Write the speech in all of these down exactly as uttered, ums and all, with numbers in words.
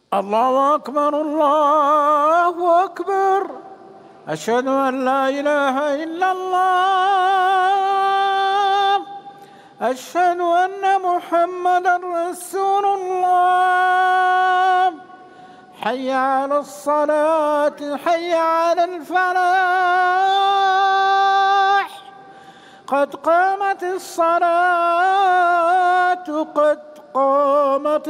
الله أكبر الله أكبر. أشهد أن لا إله إلا الله. أشهد أن محمدًا رسول الله. حي على الصلاة حي على الفلاح. قد قامت الصلاة قد قامت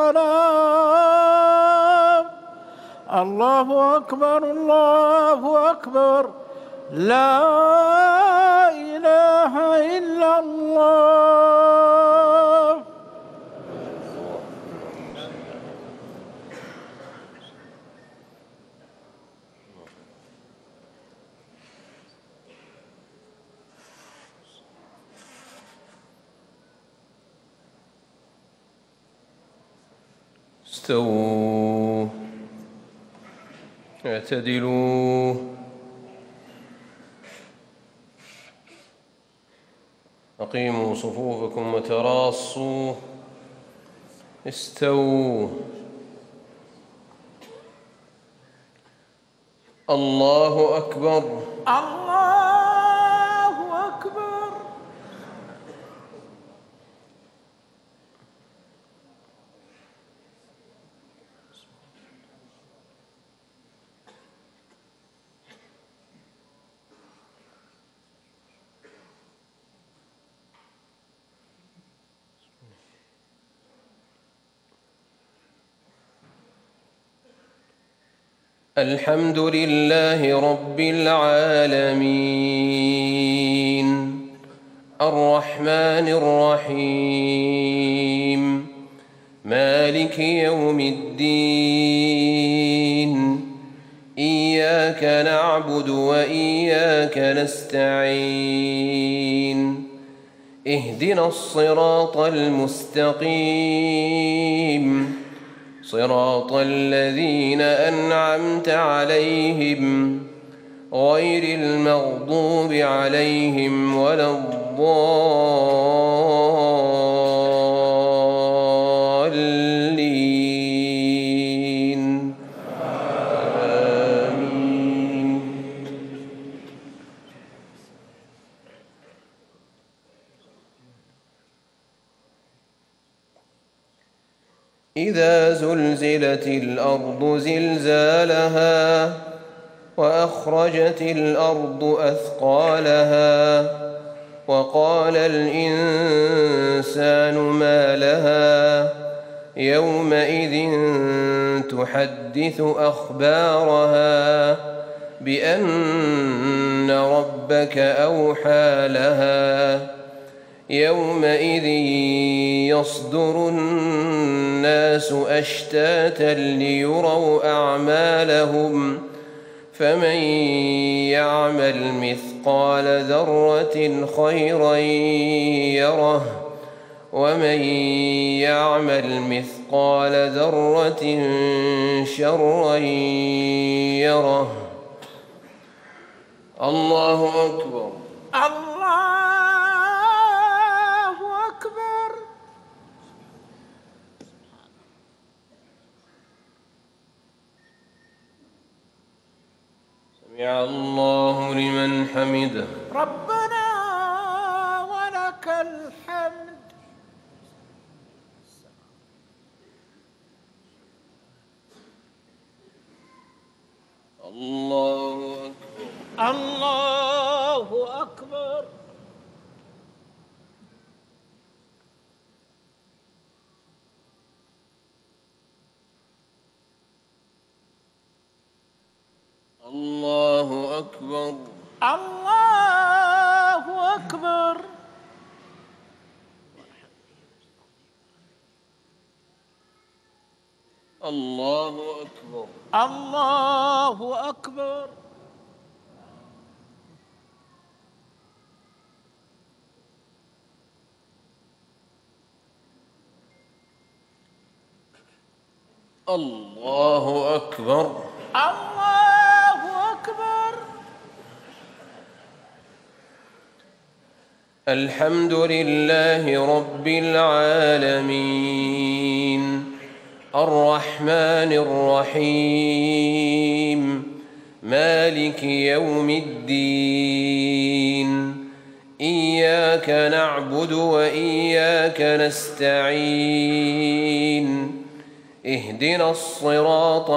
الصلاة. الله أكبر الله أكبر. لا إله إلا الله. استووا اعتدلوا. أقيموا صفوفكم وتراصوا. استووا. الله أكبر الله أكبر. الحمد لله رب العالمين الرحمن الرحيم مالك يوم الدين. إياك نعبد وإياك نستعين. اهدنا الصراط المستقيم صراط الذين أنعمت عليهم غير المغضوب عليهم ولا الضالين. آمين. إذا زلزلت الأرض زلزالها وأخرجت الأرض أثقالها وقال الإنسان ما لها يومئذ تحدث أخبارها بأن ربك أوحى لها. يومئذ يصدر الناس أشتاتا ليروا أعمالهم فمن يعمل مثقال ذرة خيرا يره ومن يعمل مثقال ذرة شرا يره. الله أكبر الله أكبر. سمع الله لمن حمده. ربنا ولك الحمد. الله أكبر الله أكبر. الله أكبر الله أكبر. الله أكبر الله أكبر. الله أكبر الله أكبر. الحمد لله رب العالمين الرحمن الرحيم مالك يوم الدين إياك نعبد وإياك نستعين اهدنا الصراط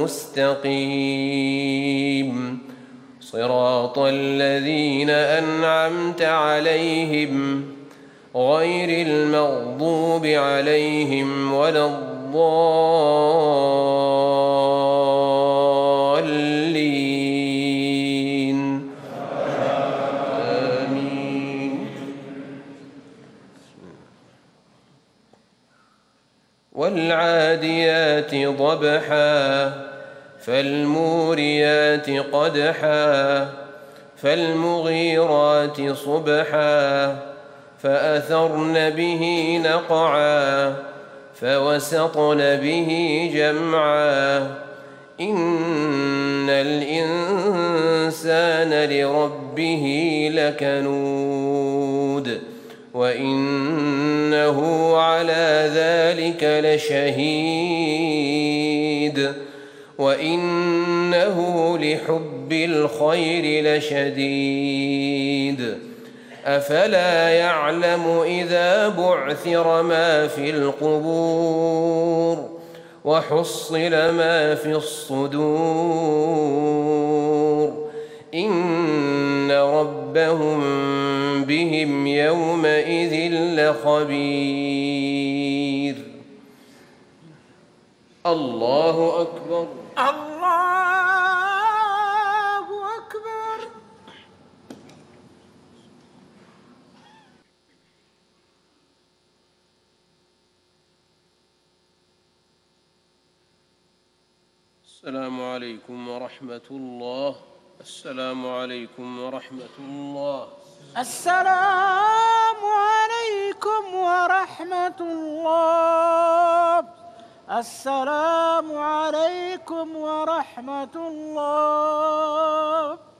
المستقيم صراط الذين أنعمت عليهم غير المغضوب عليهم ولا الضالين آمين. والعاديات ضبحا فالموريات قدحا فالمغيرات صبحا فأثرن به نقعا فوسطن به جمعا إن الإنسان لربه لكنود وإنه على ذلك لشهيد وإنه لحب الخير لشديد أفلا يعلم إذا بعثر ما في القبور وحصل ما في الصدور إن ربهم بهم يومئذ لخبير. الله أكبر. الله أكبر. السلام عليكم ورحمة الله. السلام عليكم ورحمة الله. السلام عليكم ورحمة الله. السلام عليكم ورحمة الله.